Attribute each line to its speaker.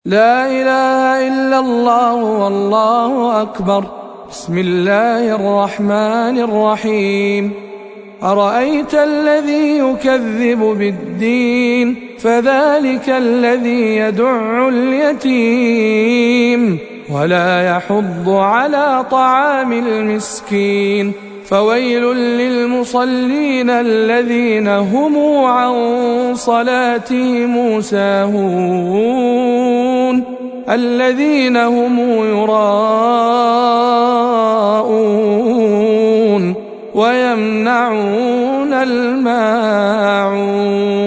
Speaker 1: لا إله إلا الله والله أكبر. بسم الله الرحمن الرحيم. أرأيت الذي يكذب بالدين فذلك الذي يدع اليتيم ولا يحض على طعام المسكين فويل للمصلين الذين هم عن صلاتهم ساهون الذين هم يراءون ويمنعون الماعون.